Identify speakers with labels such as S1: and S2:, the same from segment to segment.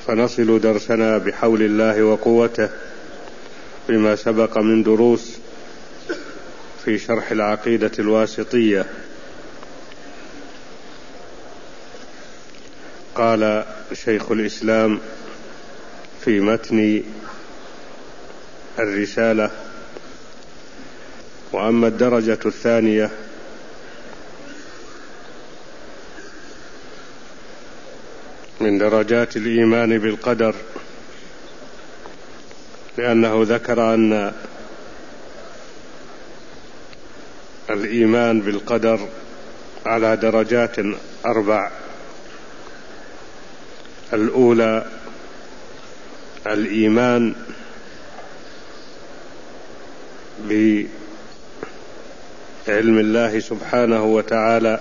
S1: فنصل درسنا بحول الله وقوته بما سبق من دروس في شرح العقيدة الواسطية. قال شيخ الإسلام في متن الرسالة: وأما الدرجة الثانية من درجات الإيمان بالقدر، لأنه ذكر أن الإيمان بالقدر على درجات 4. الأولى الإيمان بعلم الله سبحانه وتعالى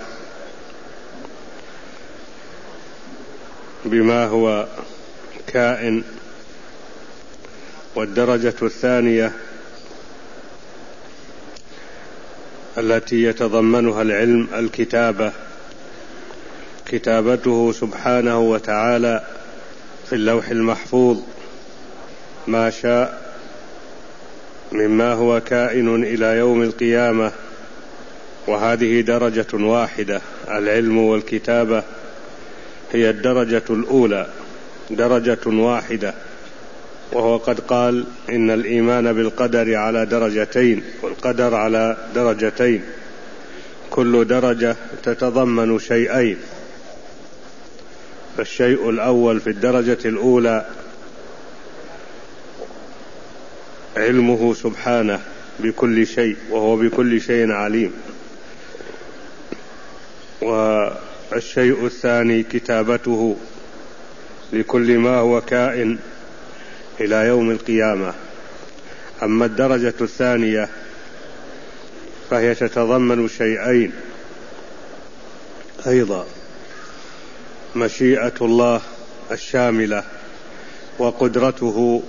S1: بما هو كائن. والدرجة الثانية التي يتضمنها العلم الكتابة، كتابته سبحانه وتعالى في اللوح المحفوظ ما شاء مما هو كائن إلى يوم القيامة، وهذه درجة واحدة. العلم والكتابة هي الدرجة الأولى، درجة واحدة. وهو قد قال إن الإيمان بالقدر على درجتين، والقدر على درجتين، كل درجة تتضمن شيئين. فالشيء الأول في الدرجة الأولى علمه سبحانه بكل شيء، وهو بكل شيء عليم. والشيء الثاني كتابته لكل ما هو كائن إلى يوم القيامة. أما الدرجة الثانية فهي تتضمن شيئين أيضا: مشيئة الله الشاملة، وقدرته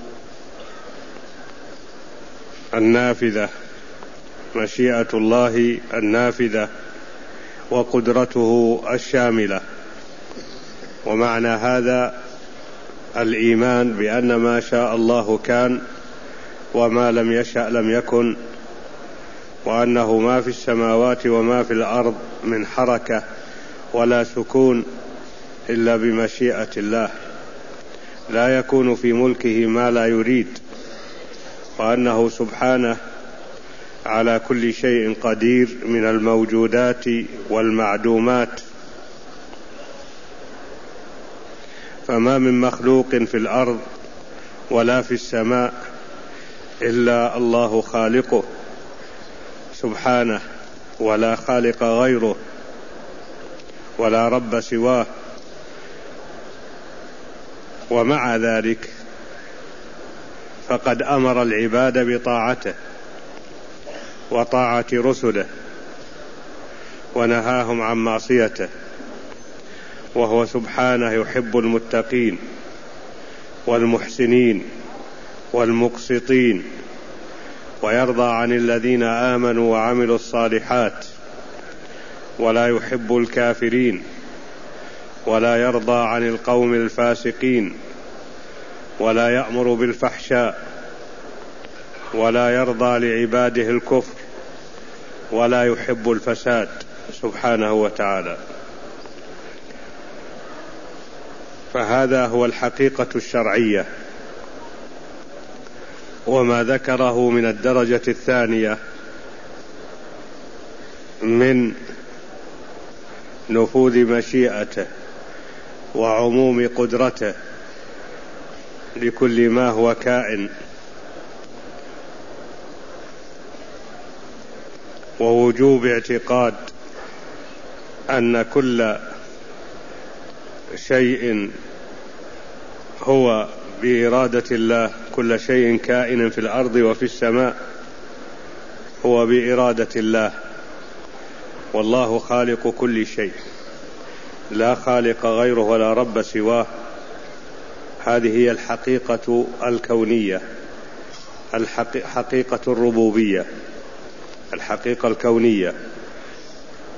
S1: النافذة. مشيئة الله النافذة وقدرته الشاملة. ومعنى هذا الإيمان بأن ما شاء الله كان، وما لم يشأ لم يكن، وأنه ما في السماوات وما في الأرض من حركة ولا سكون إلا بمشيئة الله، لا يكون في ملكه ما لا يريد، وأنه سبحانه على كل شيء قدير من الموجودات والمعدومات. فما من مخلوق في الأرض ولا في السماء إلا الله خالقه سبحانه، ولا خالق غيره، ولا رب سواه. ومع ذلك فقد أمر العباد بطاعته وطاعة رسله، ونهاهم عن معصيته. وهو سبحانه يحب المتقين والمحسنين والمقسطين، ويرضى عن الذين آمنوا وعملوا الصالحات، ولا يحب الكافرين، ولا يرضى عن القوم الفاسقين، ولا يأمر بالفحشاء، ولا يرضى لعباده الكفر، ولا يحب الفساد سبحانه وتعالى. فهذا هو الحقيقة الشرعية. وما ذكره من الدرجة الثانية من نفوذ مشيئته وعموم قدرته لكل ما هو كائن، ووجوب اعتقاد أن كل شيء هو بإرادة الله، كل شيء كائن في الأرض وفي السماء هو بإرادة الله، والله خالق كل شيء، لا خالق غيره ولا رب سواه. هذه هي الحقيقة الكونية، حقيقة الربوبية، الحقيقة الكونية.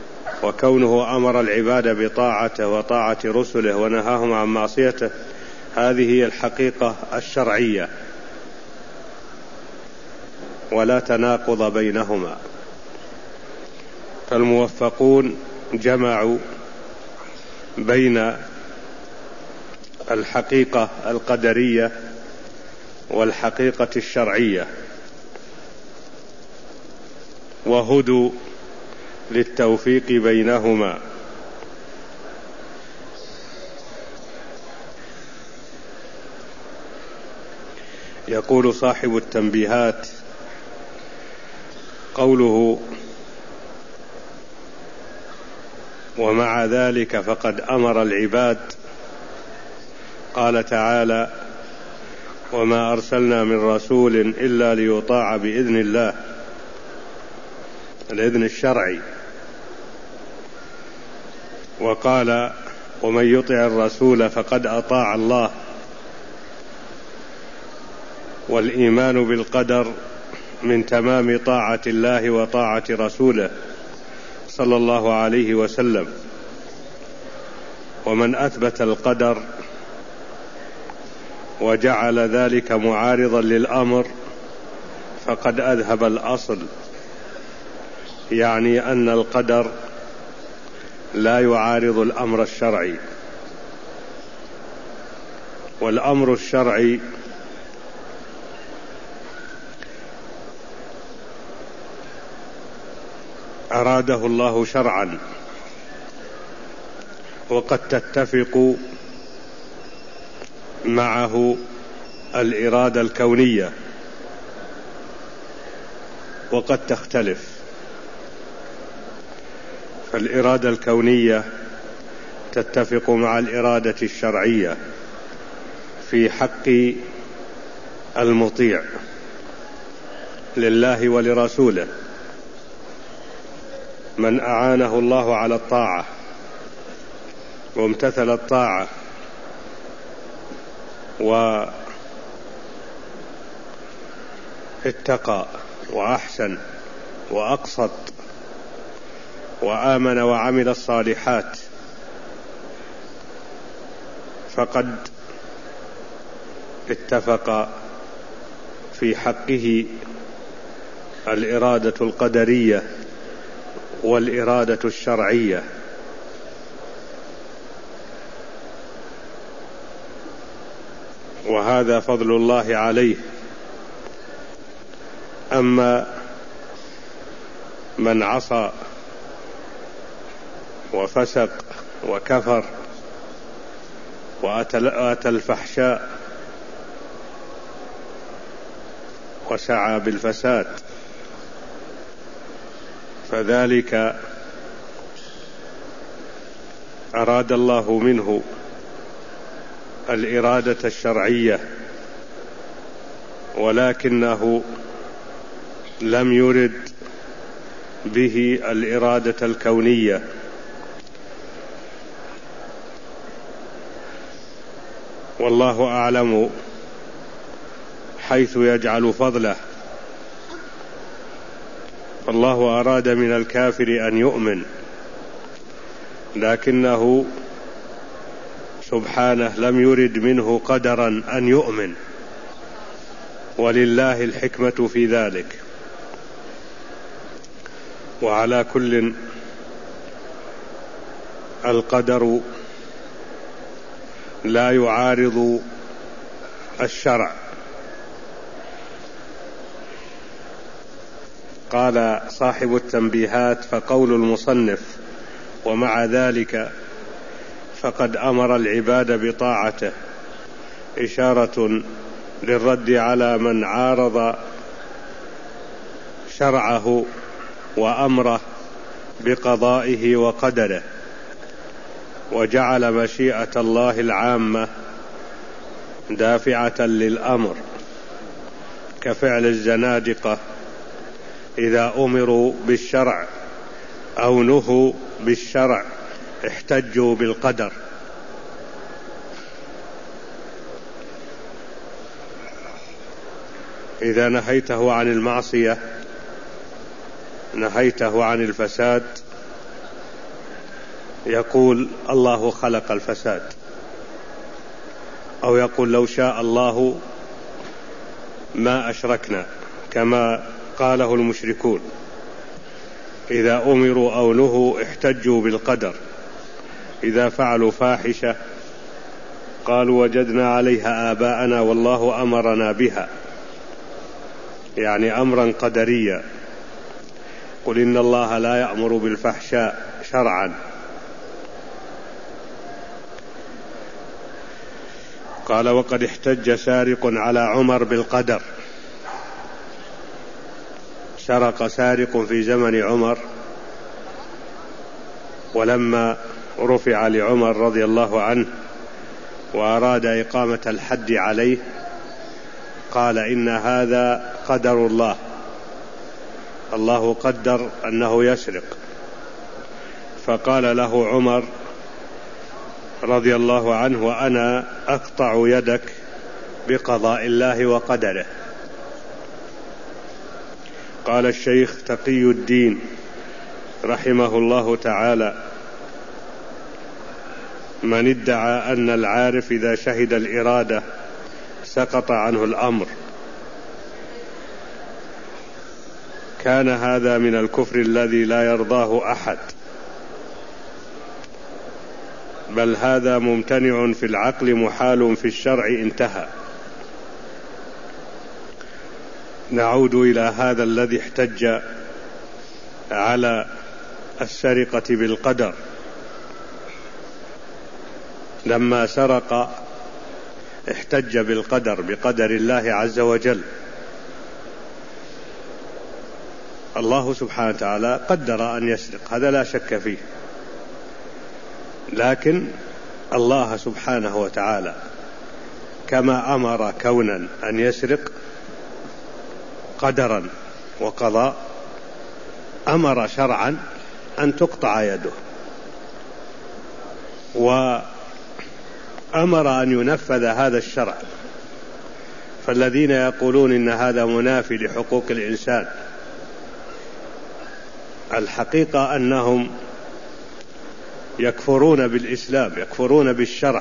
S1: وكونه أمر العباد بطاعته وطاعة رسله ونهاهم عن معصيته، هذه هي الحقيقة الشرعية، ولا تناقض بينهما. فالموفقون جمعوا بين الحقيقة القدرية والحقيقة الشرعية، وهدوا للتوفيق بينهما. يقول صاحب التنبيهات: قوله ومع ذلك فقد أمر العباد، قال تعالى: وما أرسلنا من رسول إلا ليطاع بإذن الله، الإذن الشرعي. وقال: ومن يطع الرسول فقد أطاع الله. والإيمان بالقدر من تمام طاعة الله وطاعة رسوله صلى الله عليه وسلم. ومن أثبت القدر وجعل ذلك معارضا للأمر فقد أذهب الأصل، يعني أن القدر لا يعارض الأمر الشرعي. والأمر الشرعي أراده الله شرعا، وقد تتفق معه الإرادة الكونية، وقد تختلف. فالإرادة الكونية تتفق مع الإرادة الشرعية في حق المطيع لله ولرسوله. من أعانه الله على الطاعة وامتثل الطاعة واتقى وأحسن وأقسط وآمن وعمل الصالحات، فقد اتفق في حقه الإرادة القدرية والإرادة الشرعية. وهذا فضل الله عليه. أما من عصى وفسق وكفر وأتى الفحشاء وسعى بالفساد، فذلك أراد الله منه الإرادة الشرعية، ولكنه لم يرد به الإرادة الكونية. والله أعلم حيث يجعل فضله. الله أراد من الكافر أن يؤمن، لكنه سبحانه لم يرد منه قدرا أن يؤمن، ولله الحكمة في ذلك. وعلى كل، القدر لا يعارض الشرع. قال صاحب التنبيهات: فقول المصنف ومع ذلك فقد أمر العباد بطاعته إشارة للرد على من عارض شرعه وأمره بقضائه وقدره، وجعل مشيئة الله العامة دافعة للأمر، كفعل الزنادقة إذا أمروا بالشرع أو نهوا بالشرع احتجوا بالقدر. إذا نهيته عن المعصية، نهيته عن الفساد، يقول الله خلق الفساد، أو يقول لو شاء الله ما أشركنا، كما قاله المشركون إذا أمروا أو نهوا احتجوا بالقدر، إذا فعلوا فاحشة قالوا وجدنا عليها آباءنا والله أمرنا بها، يعني أمرا قدريا. قل إن الله لا يأمر بالفحشاء شرعا. قال وقد احتج سارق على عمر بالقدر. سرق سارق في زمن عمر، ولما رفع لعمر رضي الله عنه وأراد إقامة الحد عليه قال إن هذا قدر الله، الله قدر أنه يسرق. فقال له عمر رضي الله عنه وأنا أقطع يدك بقضاء الله وقدره. قال الشيخ تقي الدين رحمه الله تعالى من ادعى أن العارف إذا شهد الإرادة سقط عنه الأمر كان هذا من الكفر الذي لا يرضاه أحد، بل هذا ممتنع في العقل محال في الشرع، انتهى. نعود إلى هذا الذي احتج على السرقة بالقدر. لما سرق احتج بالقدر، بقدر الله عز وجل. الله سبحانه وتعالى قدر أن يسرق، هذا لا شك فيه، لكن الله سبحانه وتعالى كما أمر كونا أن يسرق قدرا وقضاء، أمر شرعا أن تقطع يده، وأمر أن ينفذ هذا الشرع. فالذين يقولون إن هذا منافي لحقوق الإنسان، الحقيقة أنهم يكفرون بالإسلام، يكفرون بالشرع،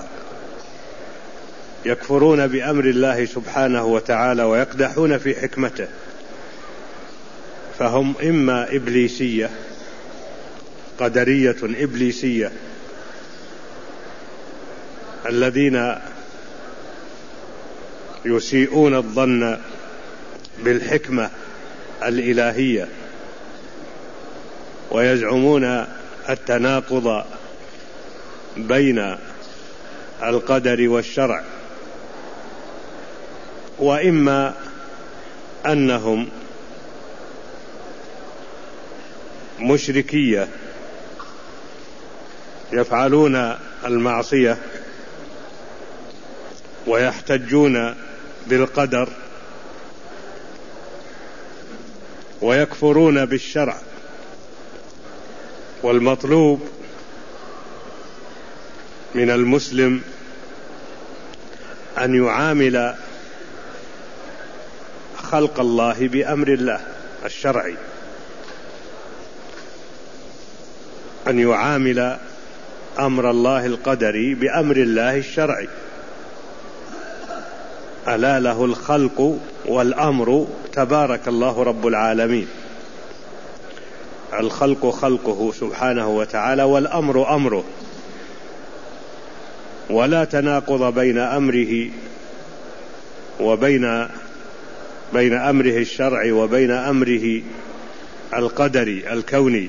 S1: يكفرون بأمر الله سبحانه وتعالى ويقدحون في حكمته. فهم إما إبليسية، قدرية إبليسية، الذين يسيئون الظن بالحكمة الإلهية ويزعمون التناقض بين القدر والشرع، وإما أنهم مشركية يفعلون المعصية ويحتجون بالقدر ويكفرون بالشرع. والمطلوب من المسلم أن يعامل خلق الله بأمر الله الشرعي، أن يعامل أمر الله القدري بأمر الله الشرعي. ألا له الخلق والأمر تبارك الله رب العالمين. الخلق خلقه سبحانه وتعالى، والأمر أمره، ولا تناقض بين أمره وبين أمره الشرعي وبين أمره القدري الكوني.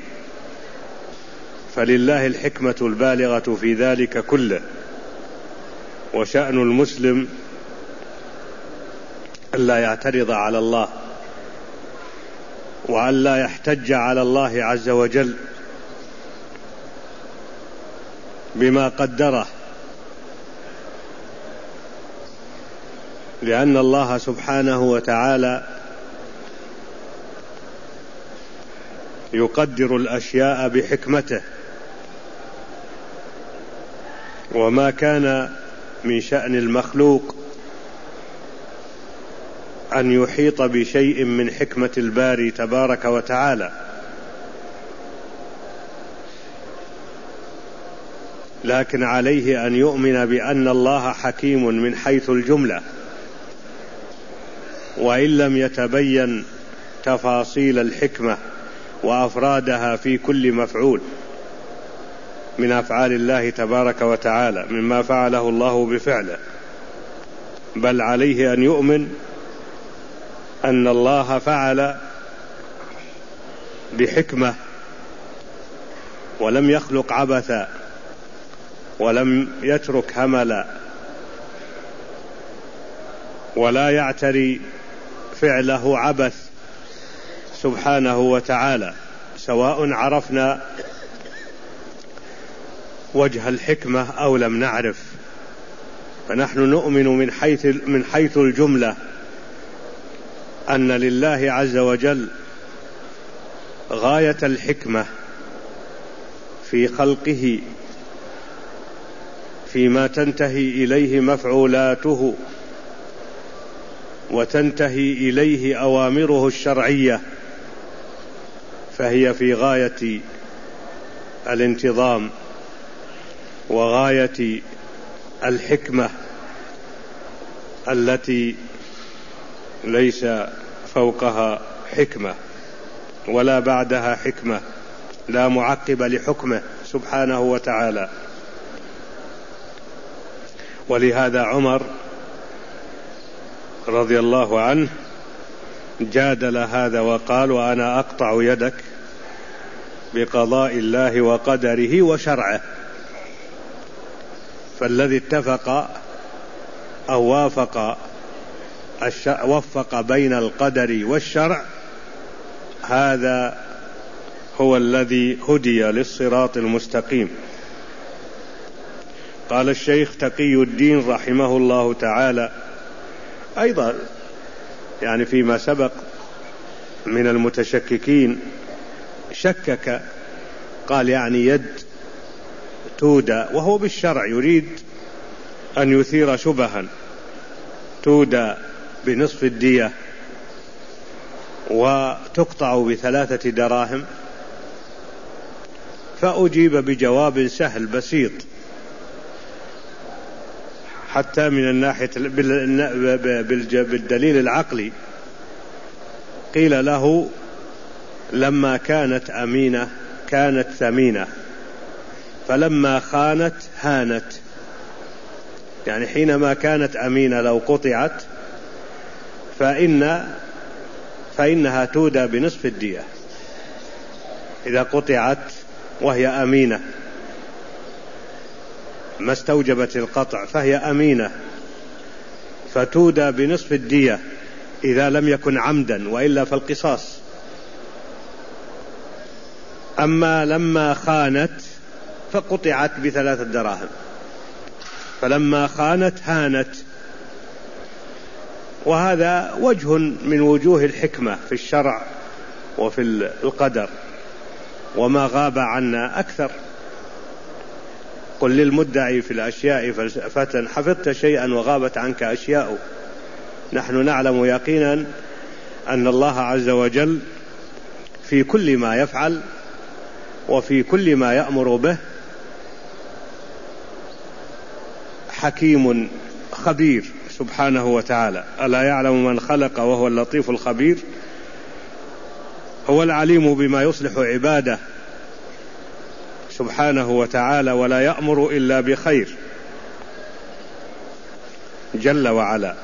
S1: فلله الحكمة البالغة في ذلك كله. وشأن المسلم ألا يعترض على الله، وألا يحتج على الله عز وجل بما قدره، لأن الله سبحانه وتعالى يقدر الأشياء بحكمته، وما كان من شأن المخلوق أن يحيط بشيء من حكمة الباري تبارك وتعالى. لكن عليه أن يؤمن بأن الله حكيم من حيث الجملة، وإن لم يتبين تفاصيل الحكمة وأفرادها في كل مفعول من أفعال الله تبارك وتعالى مما فعله الله بفعله، بل عليه أن يؤمن أن الله فعل بحكمة ولم يخلق عبثا ولم يترك هملا، ولا يعتري فعله عبث سبحانه وتعالى، سواء عرفنا وجه الحكمة أو لم نعرف. فنحن نؤمن من حيث الجملة أن لله عز وجل غاية الحكمة في خلقه، فيما تنتهي إليه مفعولاته وتنتهي إليه أوامره الشرعية، فهي في غاية الانتظام وغاية الحكمة التي ليس فوقها حكمة ولا بعدها حكمة، لا معقب لحكمه سبحانه وتعالى. ولهذا عمر رضي الله عنه جادل هذا وقال: وأنا أقطع يدك بقضاء الله وقدره وشرعه. فالذي اتفق أو وفق بين القدر والشرع هذا هو الذي هدي للصراط المستقيم. قال الشيخ تقي الدين رحمه الله تعالى أيضا، يعني فيما سبق من المتشككين شكك، قال يعني يد تودى وهو بالشرع يريد أن يثير شبها، تودى بنصف الدية وتقطع ب3 دراهم. فأجيب بجواب سهل بسيط حتى من الناحية بالدليل العقلي. قيل له: لما كانت أمينة كانت ثمينة، فلما خانت هانت. يعني حينما كانت أمينة لو قطعت فإنها تودى بنصف الدية، إذا قطعت وهي أمينة ما استوجبت القطع فهي أمينة، فتودى بنصف الدية إذا لم يكن عمدا، وإلا فالقصاص. أما لما خانت فقطعت ب3 دراهم، فلما خانت هانت. وهذا وجه من وجوه الحكمة في الشرع وفي القدر، وما غاب عنا أكثر. قل للمدعي في الأشياء فلسفة حفظت شيئا وغابت عنك أشياء. نحن نعلم يقينا أن الله عز وجل في كل ما يفعل وفي كل ما يأمر به حكيم خبير سبحانه وتعالى. ألا يعلم من خلق وهو اللطيف الخبير؟ هو العليم بما يصلح عباده سبحانه وتعالى، ولا يأمر إلا بخير جل وعلا.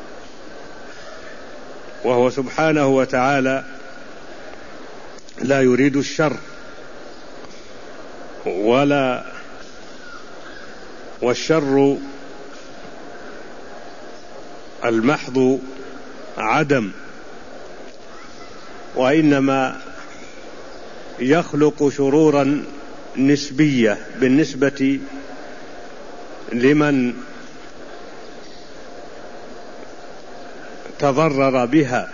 S1: وهو سبحانه وتعالى لا يريد الشر والشر المحض عدم، وإنما يخلق شرورا نسبية بالنسبة لمن تضرر بها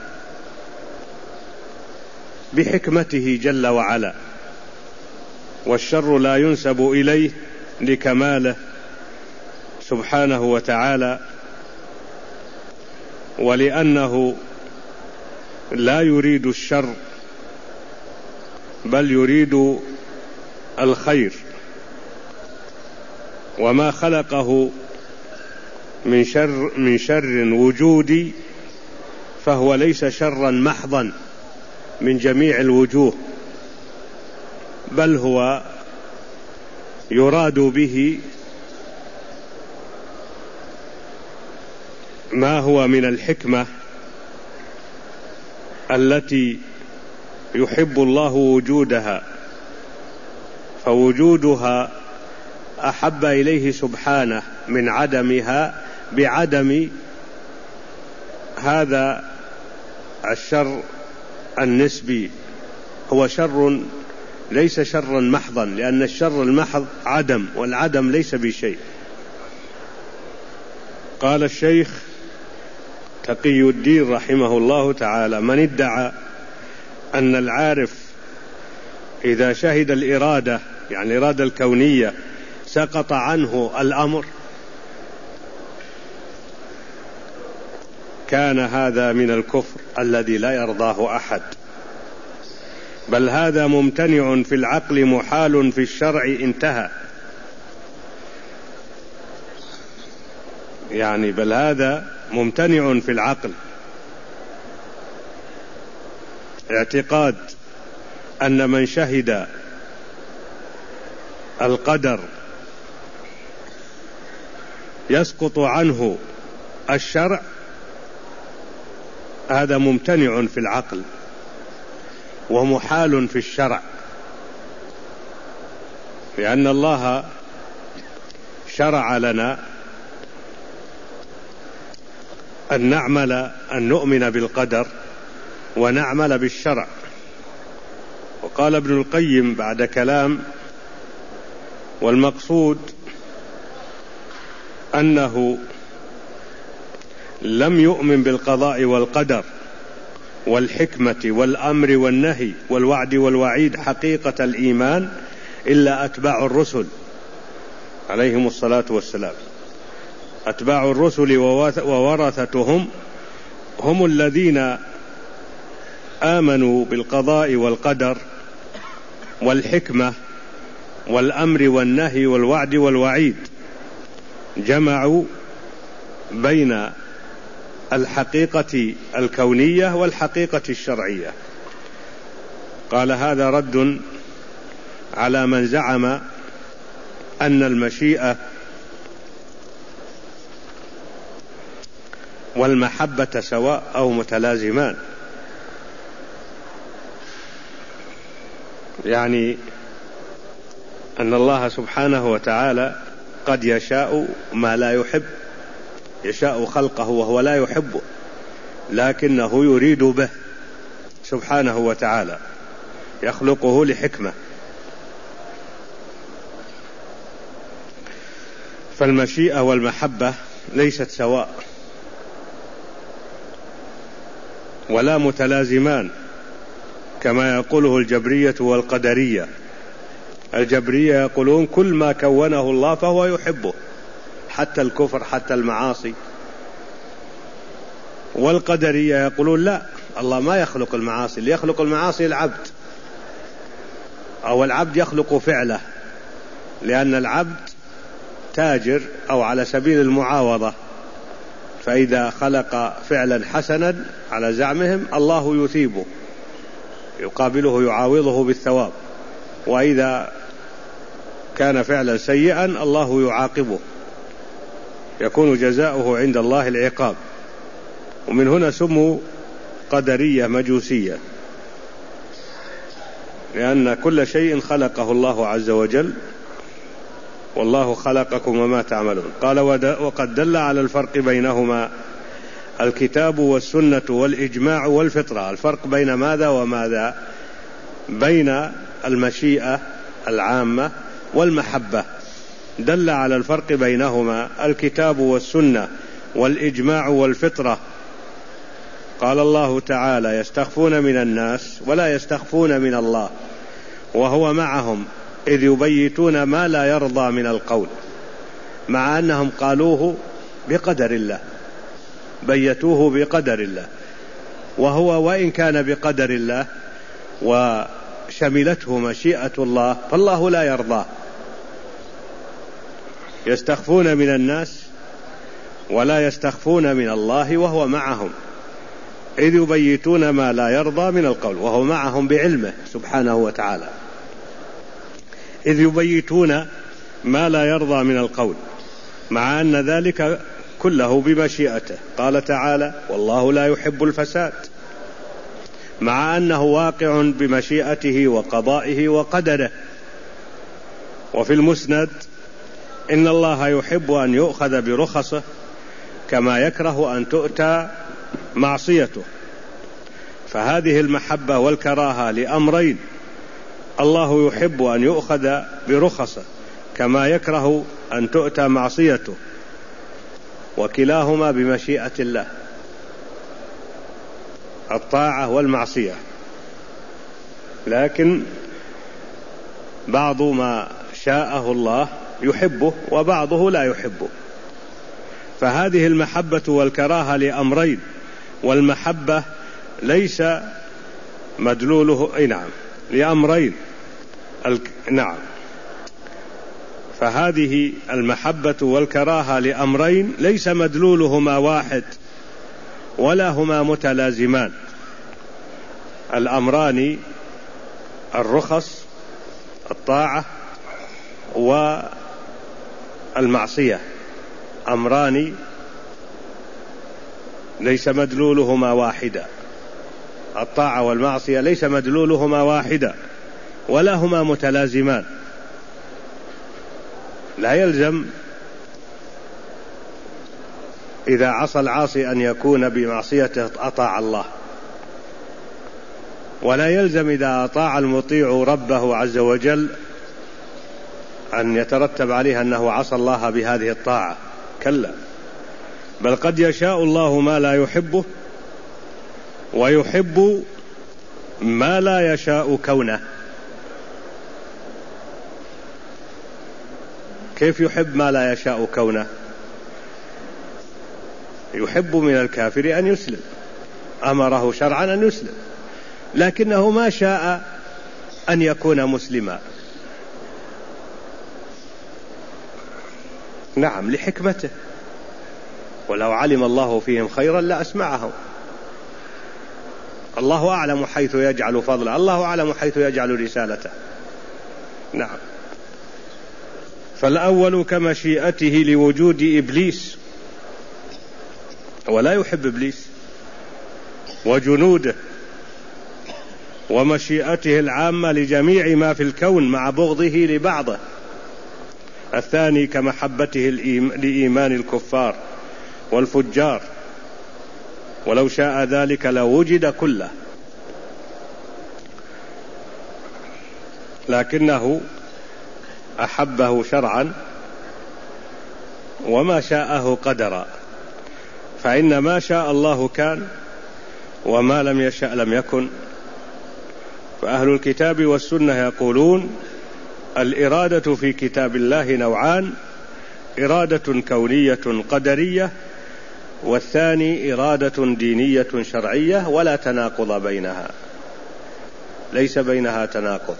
S1: بحكمته جل وعلا، والشر لا ينسب إليه لكماله سبحانه وتعالى، ولأنه لا يريد الشر بل يريد الخير. وما خلقه من شر وجودي فهو ليس شرا محضا من جميع الوجوه، بل هو يراد به ما هو من الحكمة التي يحب الله وجودها، فوجودها أحب إليه سبحانه من عدمها بعدم هذا الشر النسبي. هو شر ليس شرا محضا، لأن الشر المحض عدم، والعدم ليس بشيء. قال الشيخ تقي الدين رحمه الله تعالى: من ادعى أن العارف إذا شهد الإرادة، يعني الإرادة الكونية، سقط عنه الأمر، كان هذا من الكفر الذي لا يرضاه أحد، بل هذا ممتنع في العقل محال في الشرع انتهى. يعني بل هذا ممتنع في العقل، اعتقاد أن من شهد القدر يسقط عنه الشرع، هذا ممتنع في العقل ومحال في الشرع، لأن الله شرع لنا أن نؤمن بالقدر ونعمل بالشرع. وقال ابن القيم بعد كلام: والمقصود أنه لم يؤمن بالقضاء والقدر والحكمة والأمر والنهي والوعد والوعيد حقيقة الإيمان إلا أتباع الرسل عليهم الصلاة والسلام. أتباع الرسل وورثتهم هم الذين آمنوا بالقضاء والقدر والحكمة والأمر والنهي والوعد والوعيد، جمعوا بين الحقيقة الكونية والحقيقة الشرعية. قال: هذا رد على من زعم أن المشيئة والمحبة سواء أو متلازمان، يعني أن الله سبحانه وتعالى قد يشاء ما لا يحب، يشاء خلقه وهو لا يحبه، لكنه يريد به سبحانه وتعالى، يخلقه لحكمة. فالمشيئة والمحبة ليست سواء ولا متلازمان كما يقوله الجبرية والقدرية. الجبرية يقولون كل ما كونه الله فهو يحبه، حتى الكفر حتى المعاصي. والقدرية يقولون لا، الله ما يخلق المعاصي، اللي يخلق المعاصي العبد، أو العبد يخلق فعله، لأن العبد تاجر أو على سبيل المعاوضة، فإذا خلق فعلا حسنا على زعمهم الله يثيبه، يقابله يعاوضه بالثواب، وإذا كان فعلا سيئا الله يعاقبه، يكون جزاؤه عند الله العقاب. ومن هنا سموا قدرية مجوسية، لأن كل شيء خلقه الله عز وجل، والله خلقكم وما تعملون. قال: وقد دل على الفرق بينهما الكتاب والسنة والإجماع والفطرة. الفرق بين ماذا وماذا؟ بين المشيئة العامة والمحبة. دل على الفرق بينهما الكتاب والسنة والإجماع والفطرة. قال الله تعالى: يستخفون من الناس ولا يستخفون من الله وهو معهم إذ يبيتون ما لا يرضى من القول، مع أنهم قالوه بقدر الله، بيتوه بقدر الله، وهو وإن كان بقدر الله وشملته مشيئة الله فالله لا يرضاه. يستخفون من الناس ولا يستخفون من الله وهو معهم إذ يبيتون ما لا يرضى من القول، وهو معهم بعلمه سبحانه وتعالى، إذ يبيتون ما لا يرضى من القول، مع أن ذلك كله بمشيئته. قال تعالى: والله لا يحب الفساد، مع أنه واقع بمشيئته وقضائه وقدره. وفي المسند: إن الله يحب أن يؤخذ برخصه كما يكره أن تؤتى معصيته. فهذه المحبة والكراهة لأمرين: الله يحب أن يؤخذ برخصه كما يكره أن تؤتى معصيته، وكلاهما بمشيئة الله، الطاعة والمعصية. لكن بعض ما شاءه الله يحبه وبعضه لا يحبه. فهذه المحبة والكراهة لأمرين، والمحبة ليس مدلوله لأمرين. فهذه المحبة والكراهة لأمرين ليس مدلولهما واحد ولا هما متلازمان. الأمران الرخص، الطاعة والمعصية، أمران ليس مدلولهما واحدا. الطاعة والمعصية ليس مدلولهما واحدا ولا هما متلازمان. لا يلزم إذا عصى العاصي أن يكون بمعصيته أطاع الله، ولا يلزم إذا أطاع المطيع ربه عز وجل أن يترتب عليه أنه عصى الله بهذه الطاعة، كلا، بل قد يشاء الله ما لا يحبه ويحب ما لا يشاء كونه. كيف يحب ما لا يشاء كونه؟ يحب من الكافر أن يسلم، أمره شرعا أن يسلم، لكنه ما شاء أن يكون مسلما، لحكمته، ولو علم الله فيهم خيرا لأسمعهم. الله أعلم حيث يجعل فضله، الله أعلم حيث يجعل رسالته. فالأول كمشيئته لوجود إبليس، ولا يحب إبليس وجنوده، ومشيئته العامة لجميع ما في الكون مع بغضه لبعضه. الثاني كمحبته لإيمان الكفار والفجار، ولو شاء ذلك لوجد كله، لكنه أحبه شرعا وما شاءه قدرا، فإن ما شاء الله كان وما لم يشأ لم يكن. فأهل الكتاب والسنة يقولون: الإرادة في كتاب الله نوعان: إرادة كونية قدرية، والثاني إرادة دينية شرعية، ولا تناقض بينها، ليس بينها تناقض.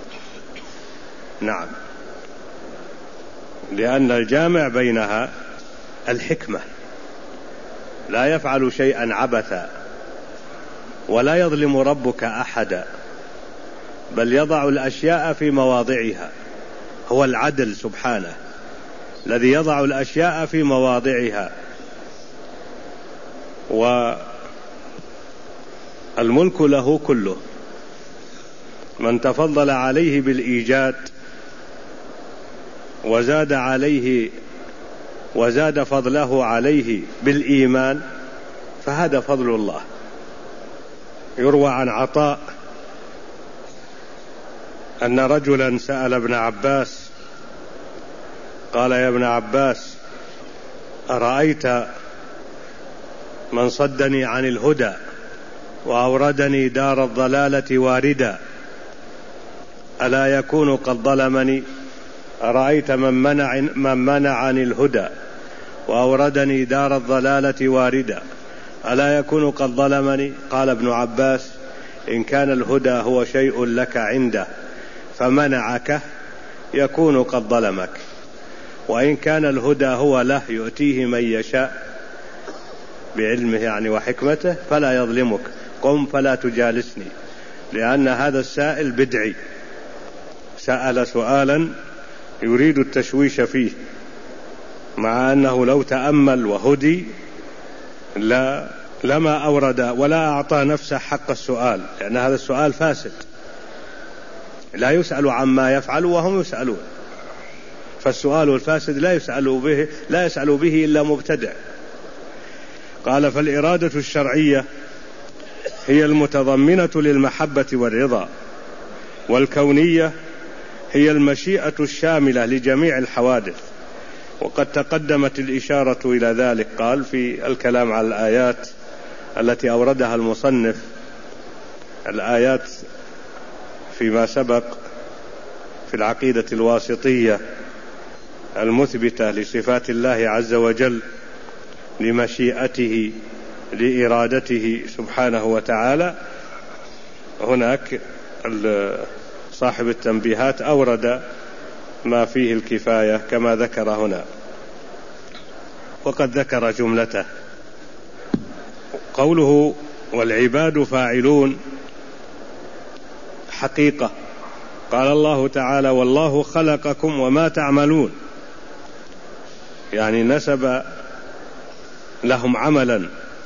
S1: لأن الجامع بينها الحكمة، لا يفعل شيئا عبثا، ولا يظلم ربك أحدا، بل يضع الأشياء في مواضعها. هو العدل سبحانه الذي يضع الأشياء في مواضعها، والملك له كله. من تفضل عليه بالإيجاد وزاد فضله عليه بالإيمان فهذا فضل الله. يروى عن عطاء أن رجلا سأل ابن عباس قال: يا ابن عباس، أرأيت من صدني عن الهدى وأوردني دار الضلالة واردا ألا يكون قد ظلمني؟ أرأيت من منعني الهدى وأوردني دار الضلالة واردا ألا يكون قد ظلمني؟ قال ابن عباس: إن كان الهدى هو شيء لك عنده فمنعك يكون قد ظلمك، وإن كان الهدى هو له يؤتيه من يشاء بعلمه يعني وحكمته فلا يظلمك، قم فلا تجالسني، لأن هذا السائل بدعي، سأل سؤالا يريد التشويش فيه، مع أنه لو تأمل وهدي لما أورد ولا أعطى نفسه حق السؤال، لأن هذا السؤال فاسد، لا يسأل عما يفعل وهم يسألون، فالسؤال الفاسد لا يسأل به إلا مبتدع. قال: فالإرادة الشرعية هي المتضمنة للمحبة والرضا، والكونية هي المشيئة الشاملة لجميع الحوادث، وقد تقدمت الإشارة إلى ذلك. قال في الكلام على الآيات التي أوردها المصنف، الآيات فيما سبق في العقيدة الواسطية المثبتة لصفات الله عز وجل، لمشيئته، لإرادته سبحانه وتعالى. هناك صاحب التنبيهات أورد ما فيه الكفاية كما ذكر هنا، وقد ذكر جملته. قوله: والعباد فاعلون، حقيقة. قال الله تعالى: والله خلقكم وما تعملون، يعني نسب لهم عملا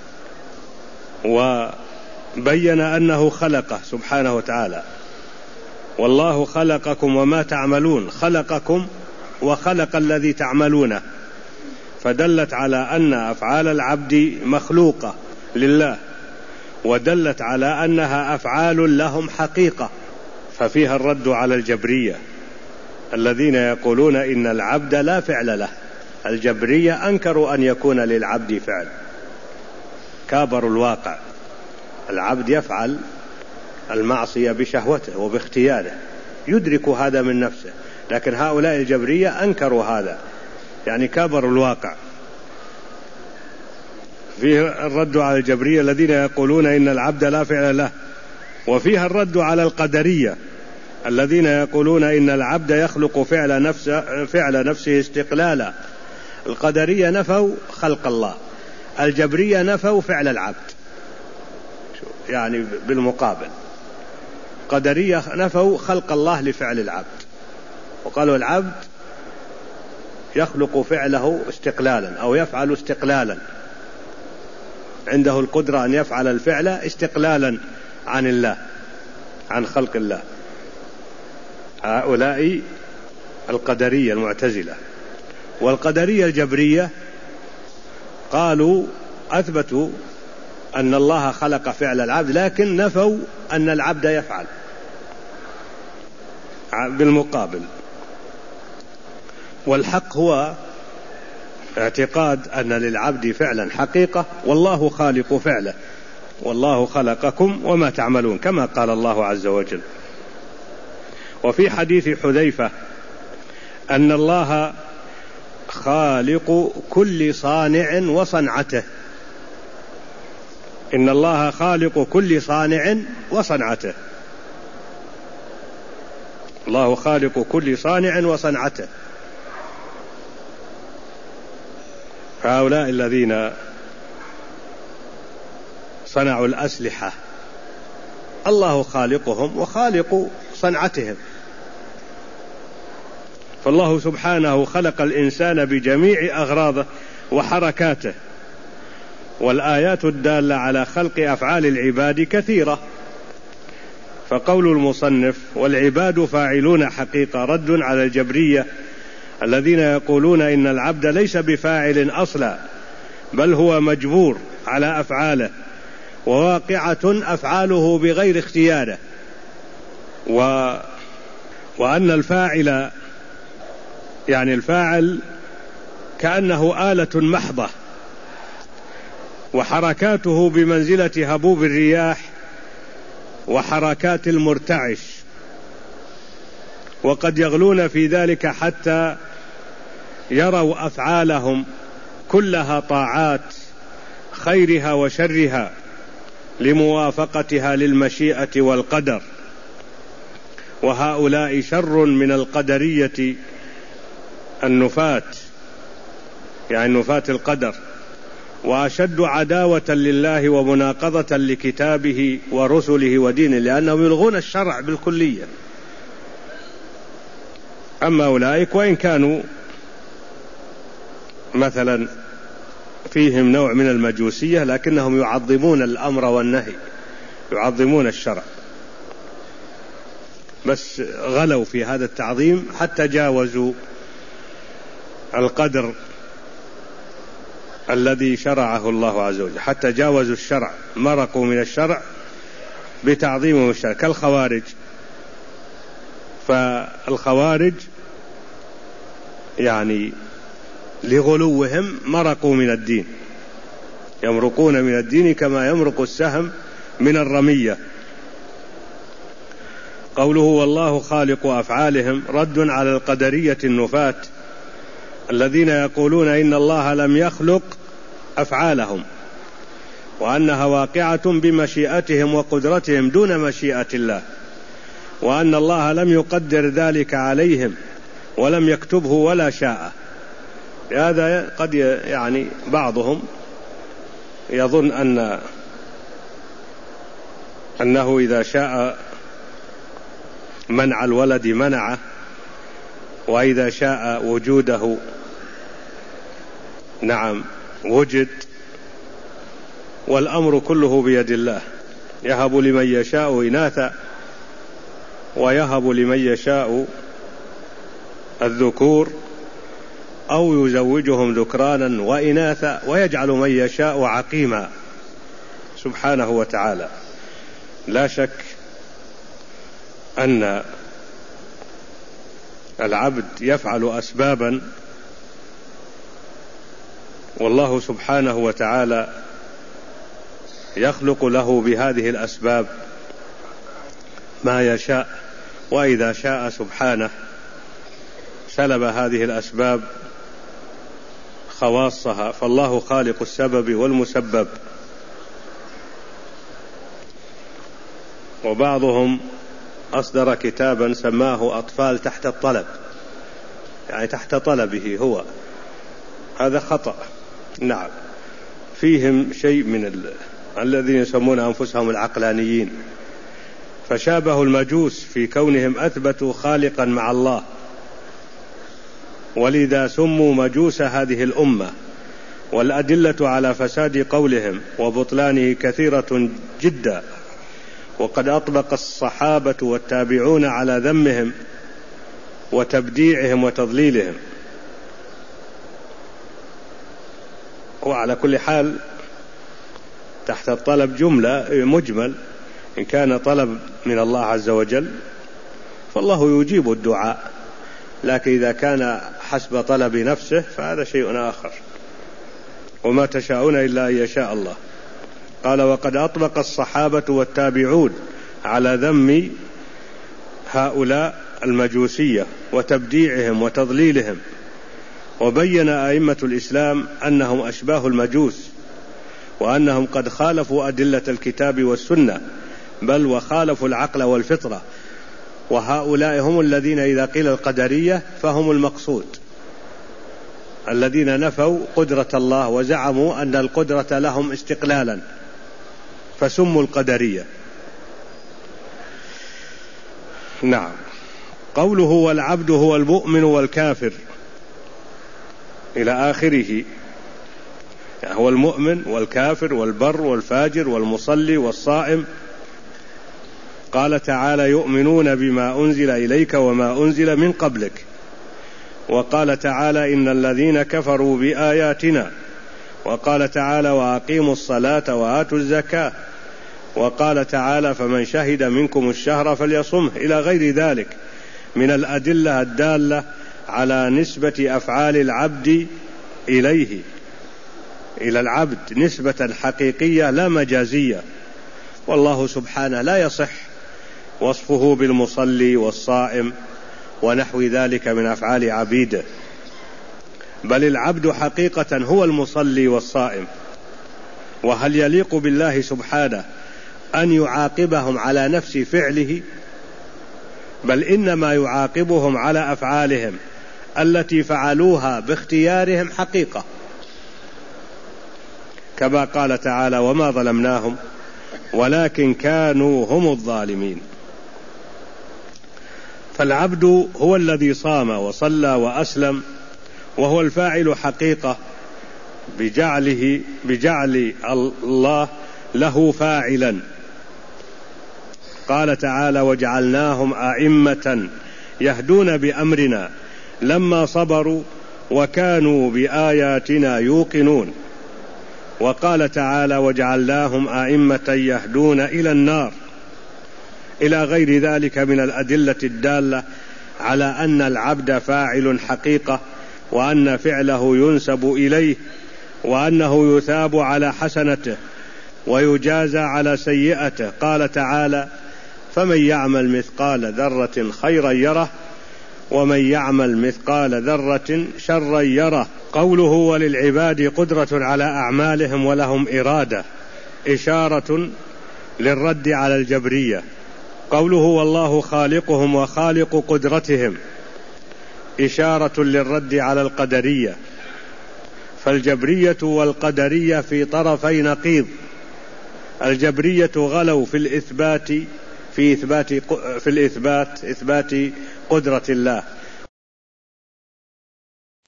S1: وبين أنه خلقه سبحانه وتعالى. والله خلقكم وما تعملون، خلقكم وخلق الذي تعملونه، فدلت على أن أفعال العبد مخلوقة لله، ودلت على أنها أفعال لهم حقيقة، ففيها الرد على الجبرية الذين يقولون إن العبد لا فعل له. الجبرية أنكروا أن يكون للعبد فعل، كابروا الواقع. العبد يفعل المعصية بشهوته وباختياره، يدرك هذا من نفسه، لكن هؤلاء الجبرية أنكروا هذا، يعني كابروا الواقع. فيه الرد على الجبرية الذين يقولون إن العبد لا فعل له، وفيها الرد على القدرية الذين يقولون إن العبد يخلق فعل نفسه استقلالا. القدرية نفوا خلق الله، الجبرية نفوا فعل العبد، يعني بالمقابل قدرية نفوا خلق الله لفعل العبد، وقالوا العبد يخلق فعله استقلالا أو يفعل استقلالا، عنده القدرة أن يفعل الفعل استقلالا عن الله، عن خلق الله. هؤلاء القدرية المعتزلة. والقدرية الجبرية قالوا أثبتوا أن الله خلق فعل العبد، لكن نفوا أن العبد يفعل بالمقابل. والحق هو اعتقاد أن للعبد فعلا حقيقة، والله خالق فعله، والله خلقكم وما تعملون، كما قال الله عز وجل. وفي حديث حذيفة أن الله خالق كل صانع وصنعته، إن الله خالق كل صانع وصنعته، الله خالق كل صانع وصنعته. هؤلاء الذين صنعوا الأسلحة الله خالقهم وخالق صنعتهم، فالله سبحانه خلق الإنسان بجميع أغراضه وحركاته. والآيات الدالة على خلق أفعال العباد كثيرة، فقول المصنف والعباد فاعلون حقيقة رد على الجبرية الذين يقولون إن العبد ليس بفاعل أصلا، بل هو مجبور على أفعاله، وواقعة أفعاله بغير اختياره، وأن الفاعل يعني الفاعل كأنه آلة محضة، وحركاته بمنزلة هبوب الرياح وحركات المرتعش، وقد يغلون في ذلك حتى يروا أفعالهم كلها طاعات خيرها وشرها لموافقتها للمشيئة والقدر. وهؤلاء شر من القدرية النفاة، يعني نفاة القدر، وأشد عداوة لله ومناقضة لكتابه ورسله ودينه، لأنهم يلغون الشرع بالكلية. أما أولئك وإن كانوا مثلا فيهم نوع من المجوسية، لكنهم يعظمون الأمر والنهي، يعظمون الشرع، بس غلوا في هذا التعظيم حتى جاوزوا القدر الذي شرعه الله عز وجل، حتى جاوزوا الشرع، مرقوا من الشرع بتعظيمهم الشرع، كالخوارج. فالخوارج يعني لغلوهم مرقوا من الدين، يمرقون من الدين كما يمرق السهم من الرمية. قوله والله خالق أفعالهم رد على القدرية النفاة الذين يقولون إن الله لم يخلق أفعالهم، وأنها واقعة بمشيئتهم وقدرتهم دون مشيئة الله، وأن الله لم يقدر ذلك عليهم ولم يكتبه ولا شاء. هذا قد يعني بعضهم يظن أنه إذا شاء منع الولد منعه، وإذا شاء وجوده نعم وجد، والأمر كله بيد الله، يهب لمن يشاء إناثا ويهب لمن يشاء الذكور أو يزوجهم ذكرانا وإناثا ويجعل من يشاء عقيما سبحانه وتعالى. لا شك أن العبد يفعل أسبابا، والله سبحانه وتعالى يخلق له بهذه الأسباب ما يشاء، وإذا شاء سبحانه سلب هذه الأسباب خواصها، فالله خالق السبب والمسبب. وبعضهم أصدر كتابا سماه أطفال تحت الطلب، يعني تحت طلبه هو، هذا خطأ. نعم فيهم شيء من الذين يسمون أنفسهم العقلانيين، فشابهوا المجوس في كونهم أثبتوا خالقا مع الله، ولذا سموا مجوس هذه الأمة. والأدلة على فساد قولهم وبطلانه كثيرة جدا، وقد أطبق الصحابة والتابعون على ذمهم وتبديعهم وتضليلهم. وعلى كل حال تحت الطلب جملة مجمل، إن كان طلب من الله عز وجل فالله يجيب الدعاء، لكن إذا كان حسب طلب نفسه فهذا شيء آخر، وما تشاءون إلا أن يشاء الله. قال وقد أطبق الصحابة والتابعون على ذم هؤلاء المجوسية وتبديعهم وتضليلهم، وبين أئمة الإسلام أنهم أشباه المجوس، وأنهم قد خالفوا أدلة الكتاب والسنة، بل وخالفوا العقل والفطرة. وهؤلاء هم الذين إذا قيل القدرية فهم المقصود، الذين نفوا قدرة الله وزعموا أن القدرة لهم استقلالا، فسموا القدرية. نعم. قوله والعبد هو المؤمن والكافر إلى آخره، يعني هو المؤمن والكافر والبر والفاجر والمصلي والصائم. قال تعالى يؤمنون بما أنزل إليك وما أنزل من قبلك. وقال تعالى إن الذين كفروا بآياتنا. وقال تعالى وأقيموا الصلاة وآتوا الزكاة. وقال تعالى فمن شهد منكم الشهر فليصمه، إلى غير ذلك من الأدلة الدالة على نسبة أفعال العبد إليه، إلى العبد نسبة حقيقية لا مجازية. والله سبحانه لا يصح وصفه بالمصلي والصائم ونحو ذلك من أفعال عبيده، بل العبد حقيقة هو المصلي والصائم. وهل يليق بالله سبحانه أن يعاقبهم على نفس فعله؟ بل إنما يعاقبهم على أفعالهم التي فعلوها باختيارهم حقيقة، كما قال تعالى: وما ظلمناهم ولكن كانوا هم الظالمين. فالعبد هو الذي صام وصلى وأسلم، وهو الفاعل حقيقة بجعل الله له فاعلا. قال تعالى: وجعلناهم أئمة يهدون بأمرنا لما صبروا وكانوا بآياتنا يوقنون. وقال تعالى: وجعلناهم أئمة يهدون إلى النار، إلى غير ذلك من الأدلة الدالة على أن العبد فاعل حقيقة، وأن فعله ينسب إليه، وأنه يثاب على حسنته ويجازى على سيئته. قال تعالى: فمن يعمل مثقال ذرة خيرا يره ومن يعمل مثقال ذرة شرا يره. قوله: وللعباد قدرة على أعمالهم ولهم إرادة، إشارة للرد على الجبرية. قوله: والله خالقهم وخالق قدرتهم، إشارة للرد على القدرية. فالجبرية والقدرية في طرفي نقيض. الجبرية غلوا في إثبات قدرة الله،